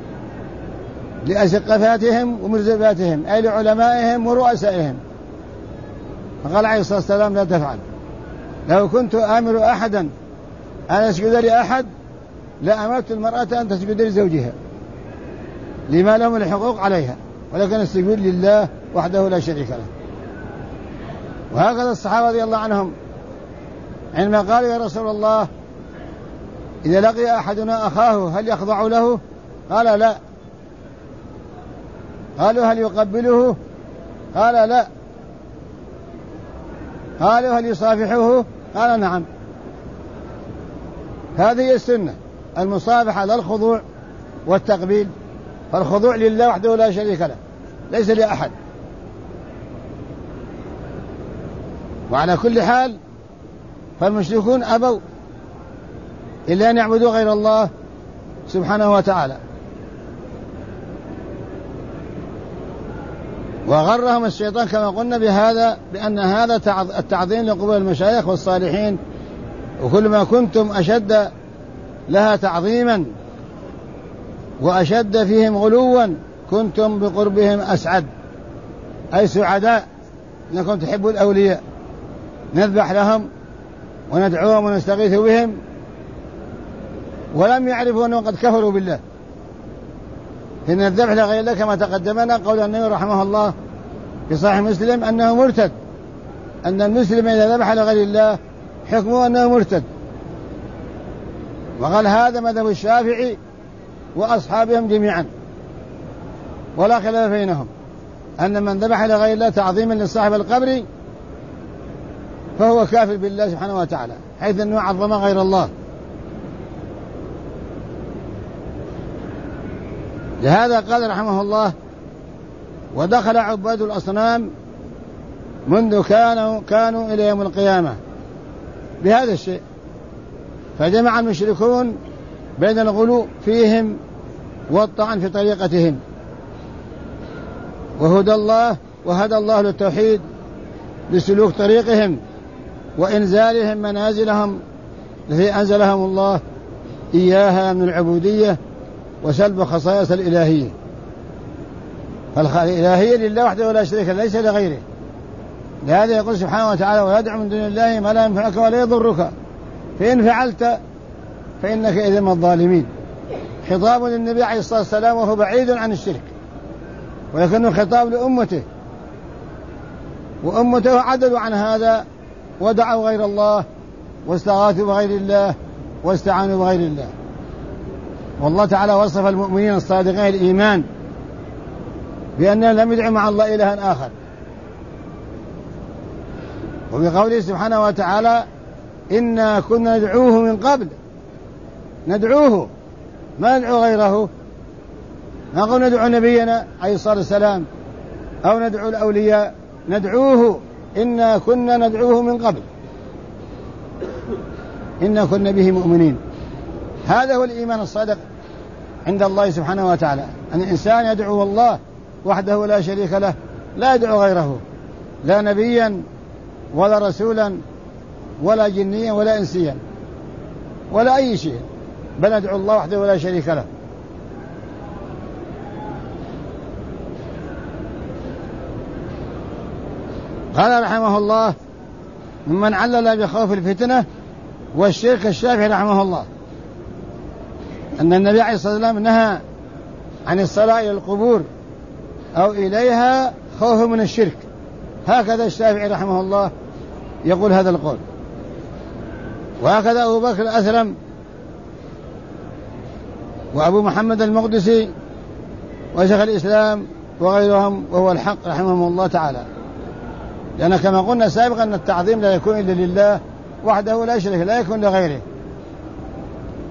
لأسقفاتهم ومرزباتهم، أي لعلمائهم ورؤسائهم. فقال عليه الصلاة والسلام: لا تفعل. لو كنت آمر أحدا أن يسجد لأحد لأمرت المرأة أن تسجد لزوجها لما لهم الحقوق عليها، ولكن السجود لله وحده لا شريك له. وهكذا الصحابة رضي الله عنهم عندما قالوا: يا رسول الله، إذا لقي أحدنا أخاه هل يخضع له؟ قال: لا. قالوا: هل يقبله؟ قال: لا. قالوا: هل يصافحه؟ قال: نعم. هذه السنة، المصافحة لا الخضوع والتقبيل، فالخضوع لله وحده لا شريك له، ليس لأحد. وعلى كل حال فالمشركون أبوا إلا أن يعبدوا غير الله سبحانه وتعالى، وغرهم الشيطان كما قلنا بهذا، بأن هذا التعظيم لقبور المشايخ والصالحين، وكل ما كنتم أشد لها تعظيما وأشد فيهم غلوا كنتم بقربهم أسعد، أي سعداء، أنكم تحبوا الأولياء، نذبح لهم وندعوهم ونستغيث بهم، ولم يعرفوا أنهم قد كفروا بالله. إن الذبح لغير الله كما تقدمنا قول النبي رحمه الله في صحيح مسلم أنه مرتد، أن المسلم إذا ذبح لغير الله حكمه أنه مرتد. وقال هذا مذهب الشافعي وأصحابهم جميعا، ولا خلاف بينهم، أن من ذبح لغير الله تعظيما لصاحب القبر فهو كافر بالله سبحانه وتعالى، حيث أنه عظم غير الله. لهذا قال رحمه الله: ودخل عباد الأصنام منذ كانوا إلى يوم القيامة بهذا الشيء، فجمع المشركون بين الغلو فيهم والطعن في طريقتهم، وهدى الله للتوحيد لسلوك طريقهم وإنزالهم منازلهم التي أنزلهم الله إياها من العبودية وسلب خصائص الإلهية. فالإلهية لله وحده ولا شريك له، ليس لغيره. لهذا يقول سبحانه وتعالى: ولا تدع من دون الله ما لا ينفعك ولا يضرك فإن فعلت فإنك إذا من الظالمين. خطاب للنبي عليه الصلاة والسلام وهو بعيد عن الشرك، ولكنه خطاب لأمته، وأمته عدلوا عن هذا ودعوا غير الله واستغاثوا بغير الله واستعانوا بغير الله. والله تعالى وصف المؤمنين الصادقين الإيمان بأنهم لم يدعوا مع الله إلها آخر، وبقوله سبحانه وتعالى: إنا كنا ندعوه من قبل. ندعوه، ما ندعو غيره. نقول ندعو نبينا عليه الصلاة والسلام أو ندعو الأولياء، ندعوه. إنا كنا ندعوه من قبل، إنا كنا به مؤمنين. هذا هو الإيمان الصادق عند الله سبحانه وتعالى، أن الإنسان يدعو الله وحده لا شريك له، لا يدعو غيره، لا نبيا ولا رسولا ولا جنيا ولا إنسيا ولا أي شيء، بل ندعو الله وحده لا شريك له. قال رحمه الله: ممن علل بخوف الفتنة والشرك الشافعي رحمه الله أن النبي عليه الصلاة والسلام نهى عن الصلاة إلى القبور أو إليها خوفا من الشرك. هكذا الشافعي رحمه الله يقول هذا القول، وهكذا أبو بكر الأثرم وأبو محمد المقدسي وشيخ الإسلام وغيرهم، وهو الحق رحمهم الله تعالى. لأن كما قلنا سابقا أن التعظيم لا يكون إلا لله وحده لا شريك، لا يكون لغيره.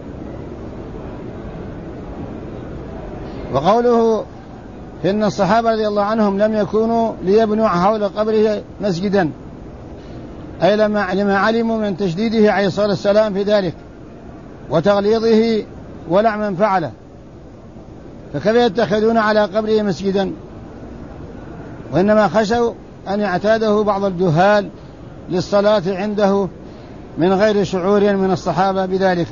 وقوله إن الصحابة رضي الله عنهم لم يكونوا ليبنوا حول قبره مسجدا، أي لما علموا من تشديده عليه الصلاة والسلام في ذلك وتغليظه ولع من فعله، فكيف يتخذون على قبره مسجدا؟ وإنما خشوا أن يعتاده بعض الجهال للصلاة عنده من غير شعور من الصحابة بذلك،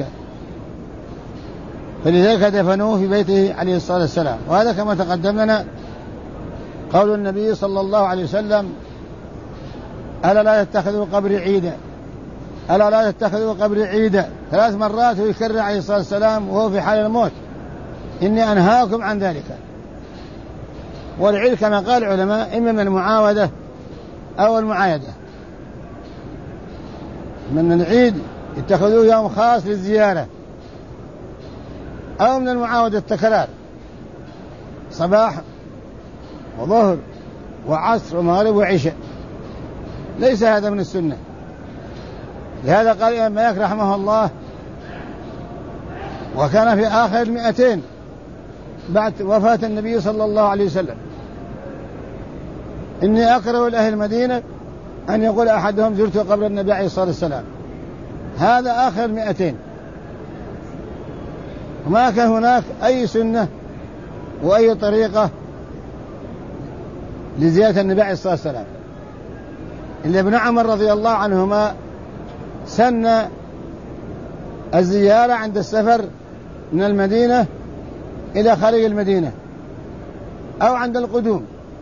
فلذلك دفنوه في بيته عليه الصلاة والسلام. وهذا كما تقدم لنا قول النبي صلى الله عليه وسلم: ألا لا تتخذوا قبري عيدا، ألا لا تتخذوا قبري عيدا، 3 مرات ويكرر عليه الصلاة والسلام وهو في حال الموت: إني أنهاكم عن ذلك. والعيد كما قال العلماء إما من المعاودة أو المعايدة. من العيد اتخذوه يوم خاص للزيارة، أو من المعاودة التكرار، صباح وظهر وعصر ومغرب وعشاء، ليس هذا من السنة. لهذا قال الإمام مالك رحمه الله، وكان في آخر 200 بعد وفاة النبي صلى الله عليه وسلم: إني أكره لأهل المدينة أن يقول أحدهم زرت قبر النبي عليه الصلاة والسلام. هذا آخر 200، وما كان هناك أي سنة وأي طريقة لزيارة النبي عليه الصلاة والسلام، إلا ابن عمر رضي الله عنهما سن الزيارة عند السفر من المدينة إلى خارج المدينة أو عند القدوم،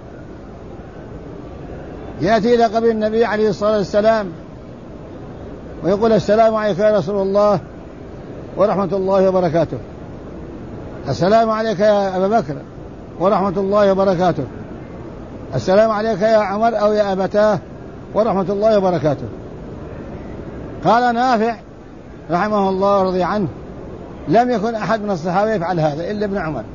يأتي إلى قبر النبي عليه الصلاة والسلام ويقول: السلام عليك يا رسول الله ورحمة الله وبركاته، السلام عليك يا أبا بكر ورحمة الله وبركاته، السلام عليك يا عمر أو يا أبتاه ورحمة الله وبركاته. قال نافع رحمه الله ورضي عنه: لم يكن أحد من الصحابة يفعل هذا إلا ابن عمر.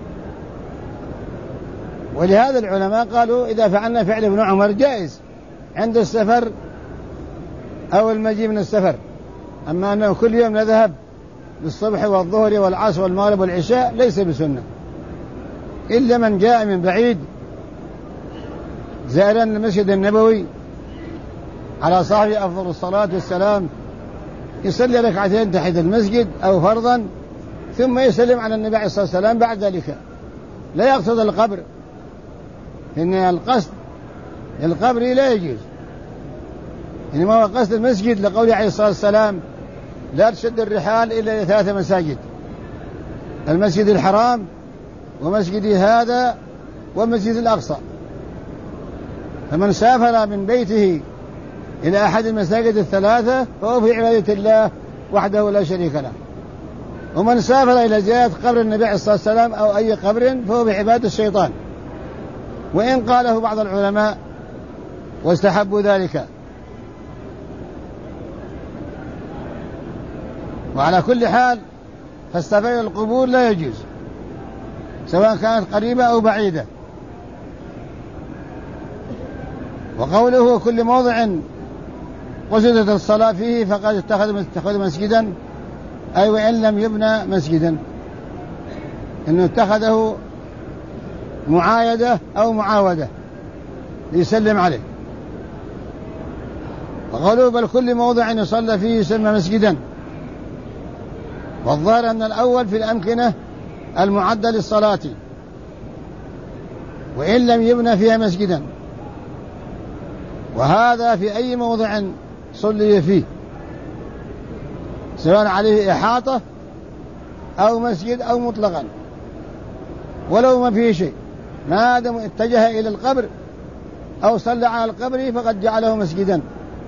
ولهذا العلماء قالوا إذا فعلنا فعل ابن عمر جائز عند السفر أو المجيء من السفر، أما أنه كل يوم نذهب بالصبح والظهر والعصر والمغرب والعشاء ليس بسنة، إلا من جاء من بعيد زائرا المسجد النبوي على صاحب أفضل الصلاة والسلام، يصلي 2 ركعتين تحت المسجد أو فرضا ثم يسلم على النبي عليه الصلاة والسلام بعد ذلك، لا يقصد القبر، إن القصد القبر لا يجوز، إنما هو قصد المسجد، لقوله عليه الصلاة والسلام: لا تشد الرحال إلا ل3 مساجد: المسجد الحرام ومسجدي هذا والمسجد الأقصى. فمن سافر من بيته إلى أحد المساجد ال3 فهو في عبادة الله وحده لا شريك له، ومن سافر إلى زيارة قبر النبي عليه الصلاة والسلام أو أي قبر فهو بعبادة الشيطان، وإن قاله بعض العلماء واستحبوا ذلك. وعلى كل حال فالسفر إلى القبور لا يجوز، سواء كانت قريبة أو بعيدة. وقوله: كل موضع قصدت الصلاة فيه فقد اتخذ مسجدا، أي وإن لم يبنى مسجدا، إنه اتخذه معايدة أو معاودة ليسلم عليه. وقالوا: بل كل موضع يصلى فيه يسمى مسجدا. والظاهر أن الأول في الأمكنة المعدة للصلاة وإن لم يبنى فيها مسجدا، وهذا في أي موضع صلي فيه، سواء عليه إحاطة أو مسجد أو مطلقا، ولو ما فيه شيء، ما دام اتجه إلى القبر أو صلى على القبر فقد جعله مسجدا.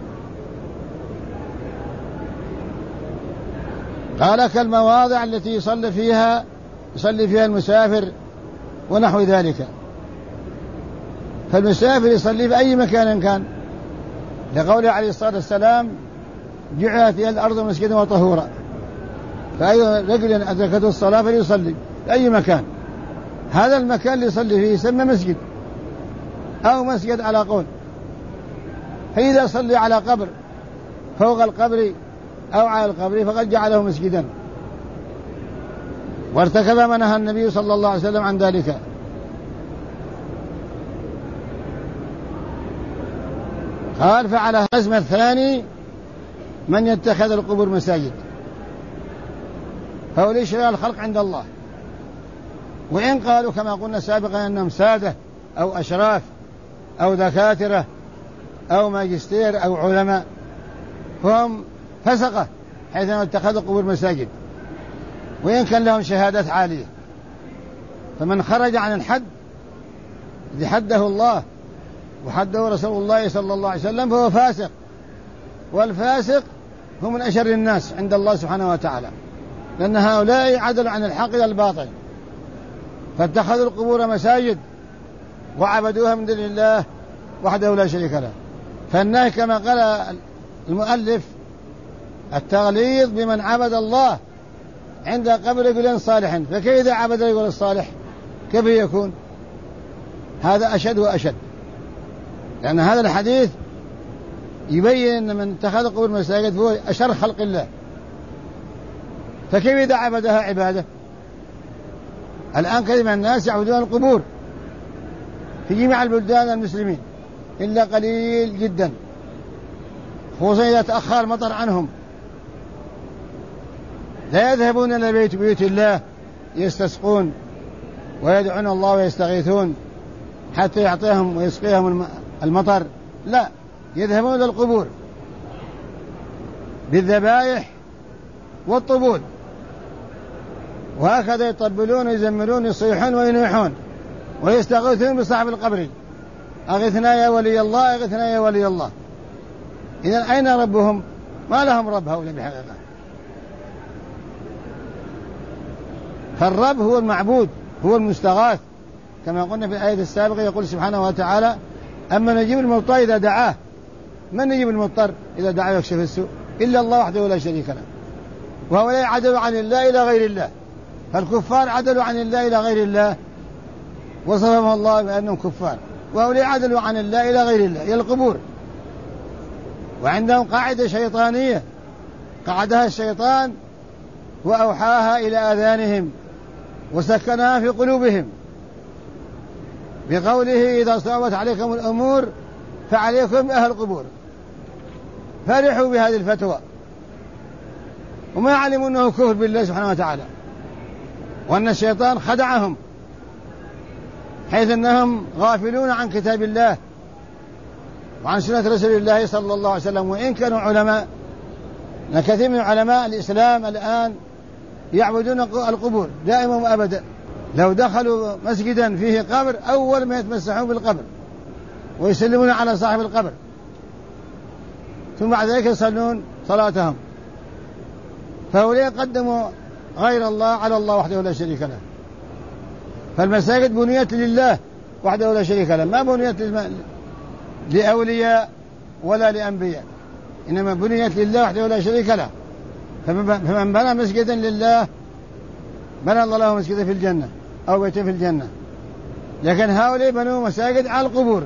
قال: كالمواضع التي يصلي فيها المسافر ونحو ذلك. فالمسافر يصلي في أي مكان كان، لقوله عليه الصلاة والسلام: جعلت لي الأرض مسجدا وطهورا، فأي رجل أدركته الصلاة فليصلي في أي مكان. هذا المكان اللي يصلي فيه يسمى مسجد أو مسجد على قول. فإذا صلي على قبر فوق القبر أو على القبر فقد جعله مسجدا. وارتكب ما نهى النبي صلى الله عليه وسلم عن ذلك. قال فعلى القسم الثاني من يتخذ القبور مساجد، فهؤلاء شرار الخلق عند الله، وإن قالوا كما قلنا سابقا أنهم سادة أو أشراف أو دكاترة أو ماجستير أو علماء، فهم فسقة حيث اتخذوا القبور مساجد، وإن كان لهم شهادات عالية. فمن خرج عن الحد الذي حده الله وحده رسول الله صلى الله عليه وسلم فهو فاسق، والفاسق هم من أشر الناس عند الله سبحانه وتعالى، لأن هؤلاء عدلوا عن الحق إلى الباطل، فاتخذوا القبور مساجد وعبدوها من دون الله وحده لا شريك له. فالنهي كما قال المؤلف التغليظ بمن عبد الله عند قبر رجل صالح، فكيف إذا عبد رجل الصالح كيف يكون؟ هذا أشد وأشد، لأن هذا الحديث يبين أن من اتخذ قبور مساجد هو أشر خلق الله، فكيف إذا عبدها عبادة؟ الآن كثير من الناس يعبدون القبور في جميع البلدان المسلمين إلا قليل جدا، خصوصا إذا تأخر المطر عنهم، لا يذهبون إلى بيوت الله يستسقون ويدعون الله ويستغيثون حتى يعطيهم ويسقيهم المطر، لا، يذهبون إلى القبور بالذبائح والطبول، وهكذا يطبلون ويزمرون ويصيحون وينوحون ويستغيثون بصاحب القبر، أغثنا يا ولي الله، أغثنا يا ولي الله. إذن أين ربهم؟ ما لهم رب هؤلاء بحقيقة. فالرب هو المعبود، هو المستغاث، كما قلنا في الآية السابقة، يقول سبحانه وتعالى أما نجيب المضطر إذا دعاه. من يجيب المضطر إذا دعاه يكشف السوء؟ إلا الله وحده لا شريك له. وهؤلاء عدلوا عن الله إلى غير الله، فالكفار عدلوا عن الله إلى غير الله وصفهم الله بأنهم كفار، وهؤلاء عدلوا عن الله إلى غير الله إلى القبور. وعندهم قاعدة شيطانية قعدها الشيطان وأوحاها إلى آذانهم وسكنها في قلوبهم بقوله إذا صعبت عليكم الأمور فعليكم أهل القبور. فرحوا بهذه الفتوى وما علموا أنه كفر بالله سبحانه وتعالى، وأن الشيطان خدعهم حيث أنهم غافلون عن كتاب الله وعن سنة رسول الله صلى الله عليه وسلم. وإن كانوا علماء، كثير من علماء الإسلام الآن يعبدون القبور دائما وأبدا. لو دخلوا مسجدا فيه قبر أول ما يتمسحون بالقبر ويسلمون على صاحب القبر، ثم بعد ذلك يصلون صلاتهم. فهؤلاء قدموا غير الله على الله وحده لا شريك له. فالمساجد بنيت لله وحده لا شريك له، ما بنيت لأولياء ولا لأنبياء، إنما بنيت لله وحده لا شريك له. فمن بنى مسجدا لله بنى الله له مسجدا في الجنة أو بيتا في الجنة. لكن هؤلاء بنوا مساجد على القبور،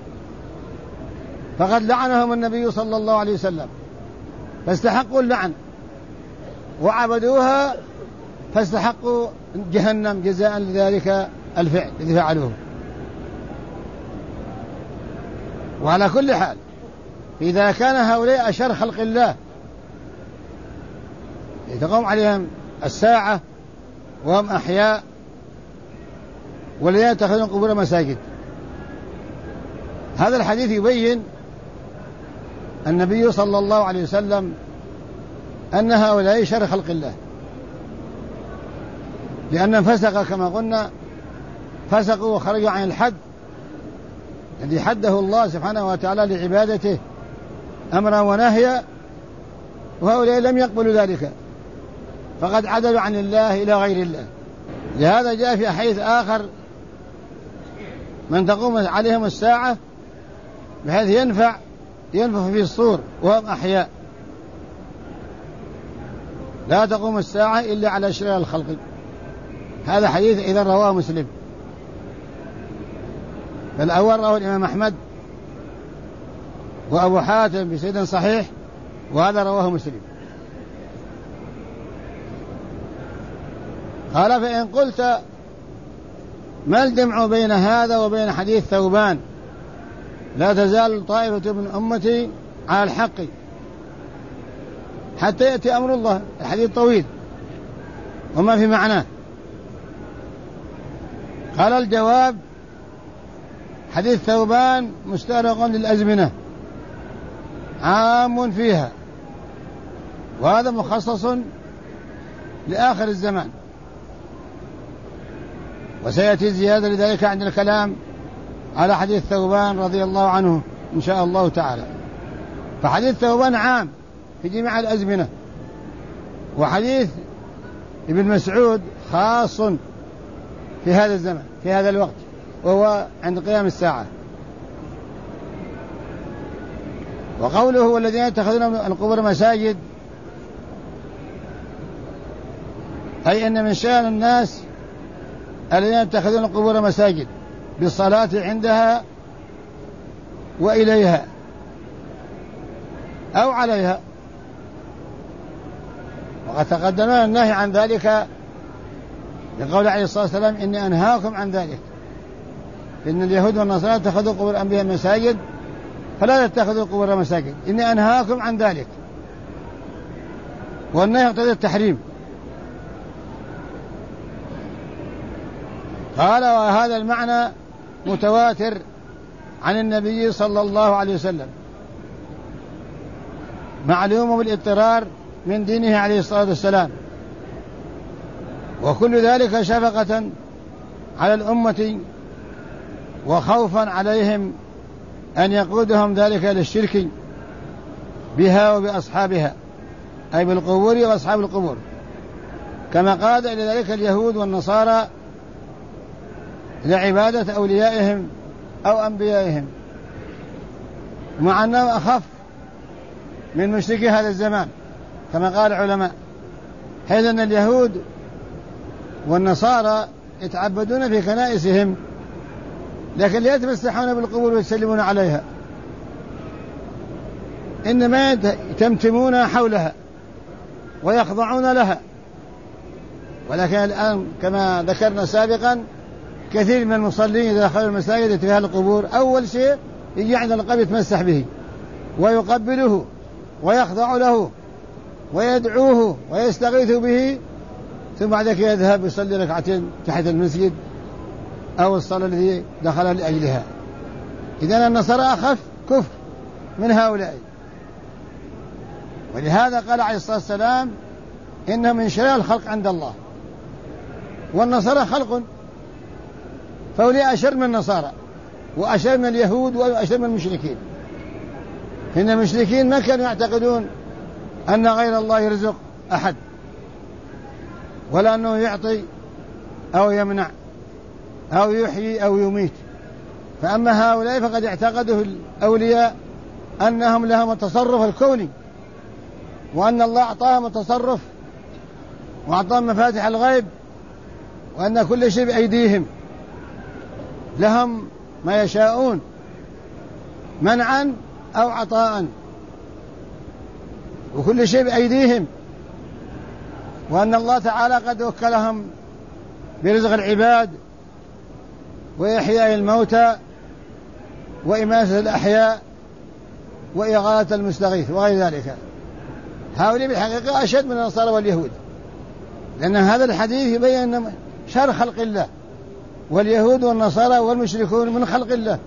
فقد لعنهم النبي صلى الله عليه وسلم فاستحقوا اللعن، وعبدوها فاستحقوا جهنم جزاء لذلك الفعل الذي فعلوه. وعلى كل حال إذا كان هؤلاء أشر خلق الله تقوم عليهم الساعة وهم أحياء ولا يتخذون قبور مساجد، هذا الحديث يبين النبي صلى الله عليه وسلم أن هؤلاء شر خلق الله، لأنهم فسقوا كما قلنا، فسقوا وخرجوا عن الحد الذي حده الله سبحانه وتعالى لعبادته أمرا ونهيا، وهؤلاء لم يقبلوا ذلك فقد عدلوا عن الله إلى غير الله. لهذا جاء في حديث آخر من تقوم عليهم الساعة بحيث ينفخ في الصور وهم أحياء، لا تقوم الساعة إلا على شرار الخلق. هذا حديث إذا رواه مسلم، فالأول رواه الإمام أحمد وأبو حاتم بسند صحيح، وهذا رواه مسلم. قال فإن قلت ما الجمع بين هذا وبين حديث ثوبان لا تزال طائفة من أمتي على الحق حتى يأتي أمر الله، الحديث طويل وما في معناه. قال الجواب حديث ثوبان مستغرق للأزمنة عام فيها، وهذا مخصص لآخر الزمان، وسيأتي زيادة لذلك عند الكلام على حديث ثوبان رضي الله عنه إن شاء الله تعالى. فحديث ثوبان عام في جميع الأزمنة، وحديث ابن مسعود خاص في هذا الزمن في هذا الوقت، وهو عند قيام الساعة. وقوله والذين يتخذون القبور مساجد، أي أن من شأن الناس الذين يتخذون القبور مساجد بالصلاة عندها وإليها أو عليها. وقد تقدمنا النهي عن ذلك لقول عليه الصلاة والسلام إني أنهاكم عن ذلك، إن اليهود والنصارى اتخذوا قبور الأنبياء مساجد فلا تتخذوا قبور مساجد، إني أنهاكم عن ذلك. والنهي يقتضي التحريم. قال وهذا المعنى متواتر عن النبي صلى الله عليه وسلم، معلوم بالاضطرار من دينه عليه الصلاة والسلام، وكل ذلك شفقة على الأمة وخوفا عليهم أن يقودهم ذلك للشرك بها وبأصحابها، أي بالقبور وأصحاب القبور، كما قاد إلى ذلك اليهود والنصارى لعبادة أوليائهم أو أنبيائهم، مع أنه أخف من مشركي هذا الزمان كما قال العلماء، حيث أن اليهود والنصارى يتعبدون في كنائسهم لكن لا يتمسحون بالقبور ويسلمون عليها، إنما يتمتمون حولها ويخضعون لها. ولكن الآن كما ذكرنا سابقا كثير من المصلين إذا دخلوا المساجد اتجاه القبور أول شيء يجي عند القبر يتمسح به ويقبله ويخضع له ويدعوه ويستغيث به، ثم بعد ذلك يذهب يصلي ركعتين تحت المسجد أو الصلاة التي دخل لأجلها. إذن النصارى أخف كفر من هؤلاء، ولهذا قال عليه الصلاة والسلام إنهم من شرار الخلق عند الله، والنصارى خلق، فأولئك أشر من النصارى وأشر من اليهود وأشر من المشركين. إن المشركين ما كانوا يعتقدون أن غير الله يرزق أحد ولا أنه يعطي أو يمنع أو يحيي أو يميت. فأما هؤلاء فقد اعتقدوا الأولياء أنهم لهم التصرف الكوني، وأن الله أعطاهم التصرف وأعطاهم مفاتح الغيب، وأن كل شيء بأيديهم، لهم ما يشاءون منعا أو عطاء، وكل شيء بأيديهم، وأن الله تعالى قد وكلهم برزق العباد وإحياء الموتى وإماتة الأحياء وإغاثة المستغيث وغير ذلك. هؤلاء بالحقيقة أشد من النصارى واليهود، لأن هذا الحديث يبين أن شر خلق الله، واليهود والنصارى والمشركون من خلق الله،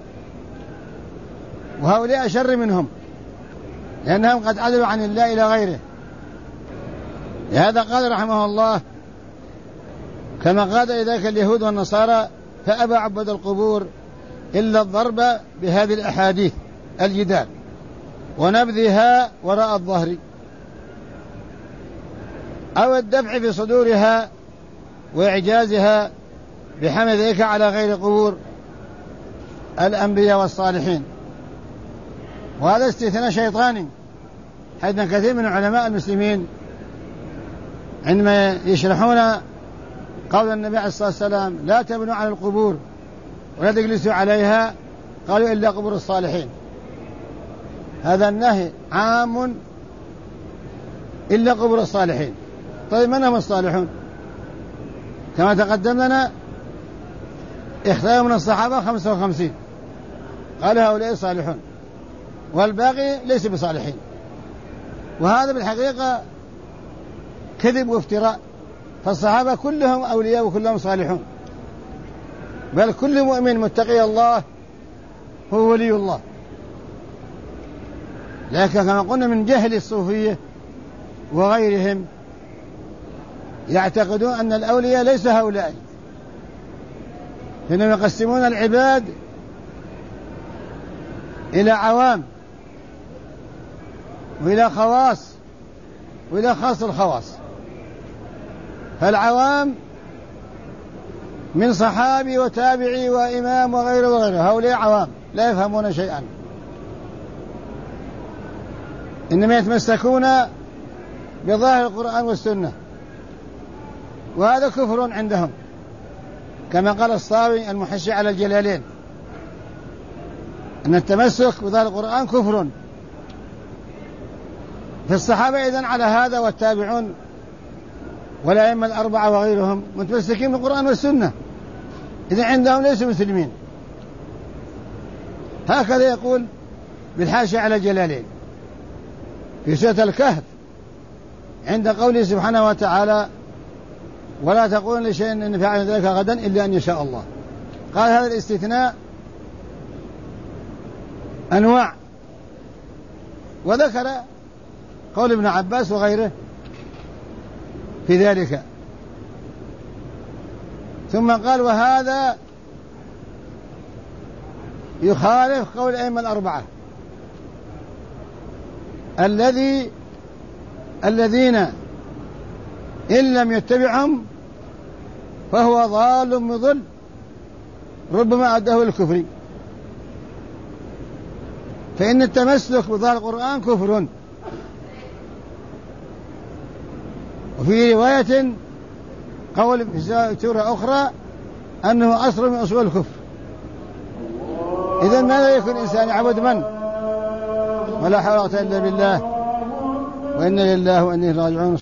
وهؤلاء أشر منهم لأنهم قد عدلوا عن الله إلى غيره. لهذا قال رحمه الله كما قال لذلك اليهود والنصارى فأبى عبد القبور إلا الضرب بهذه الأحاديث الجدال ونبذها وراء الظهر أو الدفع في صدورها وإعجازها بحمل ذلك على غير قبور الأنبياء والصالحين. وهذا استثناء شيطاني، حيث كثير من علماء المسلمين عندما يشرحون قول النبي عليه الصلاة والسلام لا تبنوا على القبور ولا تجلسوا عليها قالوا إلا قبور الصالحين، هذا النهي عام إلا قبور الصالحين. طيب من هم الصالحون؟ كما تقدم لنا اختار من الصحابة 55 قال هؤلاء صالحون والباقي ليس بصالحين، وهذا بالحقيقة كذب وافتراء، فالصحابة كلهم أولياء وكلهم صالحون، بل كل مؤمن متقي الله هو ولي الله. لكن كما قلنا من جهل الصوفية وغيرهم يعتقدون أن الأولياء ليس هؤلاء، لأنهم يقسمون العباد إلى عوام وإلى خواص وإلى خاص الخواص. فالعوام من صحابي وتابعي وإمام وغيره هؤلاء عوام لا يفهمون شيئا، إنما يتمسكون بظاهر القرآن والسنة، وهذا كفر عندهم، كما قال الصاوي المحشي على الجلالين أن التمسك بظاهر القرآن كفر. في الصحابة إذن على هذا والتابعون والأئمة الأربعة وغيرهم متمسكين بالقرآن والسنة، إذن عندهم ليسوا مسلمين. هكذا يقول بالحاشية على الجلالين في سورة الكهف عند قوله سبحانه وتعالى ولا تقولن لشيء إن فعل ذلك غدا إلا أن يشاء الله. قال هذا الاستثناء أنواع، وذكر قول ابن عباس وغيره في ذلك، ثم قال وهذا يخالف قول الأئمة الأربعة الذين إن لم يتبعهم فهو ضال مضل ربما أداه الكفر، فإن التمسك بظاهر القرآن كفر. وفي رواية قول في سورة أخرى أنه أصل من أصول الكفر. إذن ماذا يكون إنسان يعبد من؟ ولا حول ولا قوة إلا بالله، وإنا لله وإنا إليه راجعون.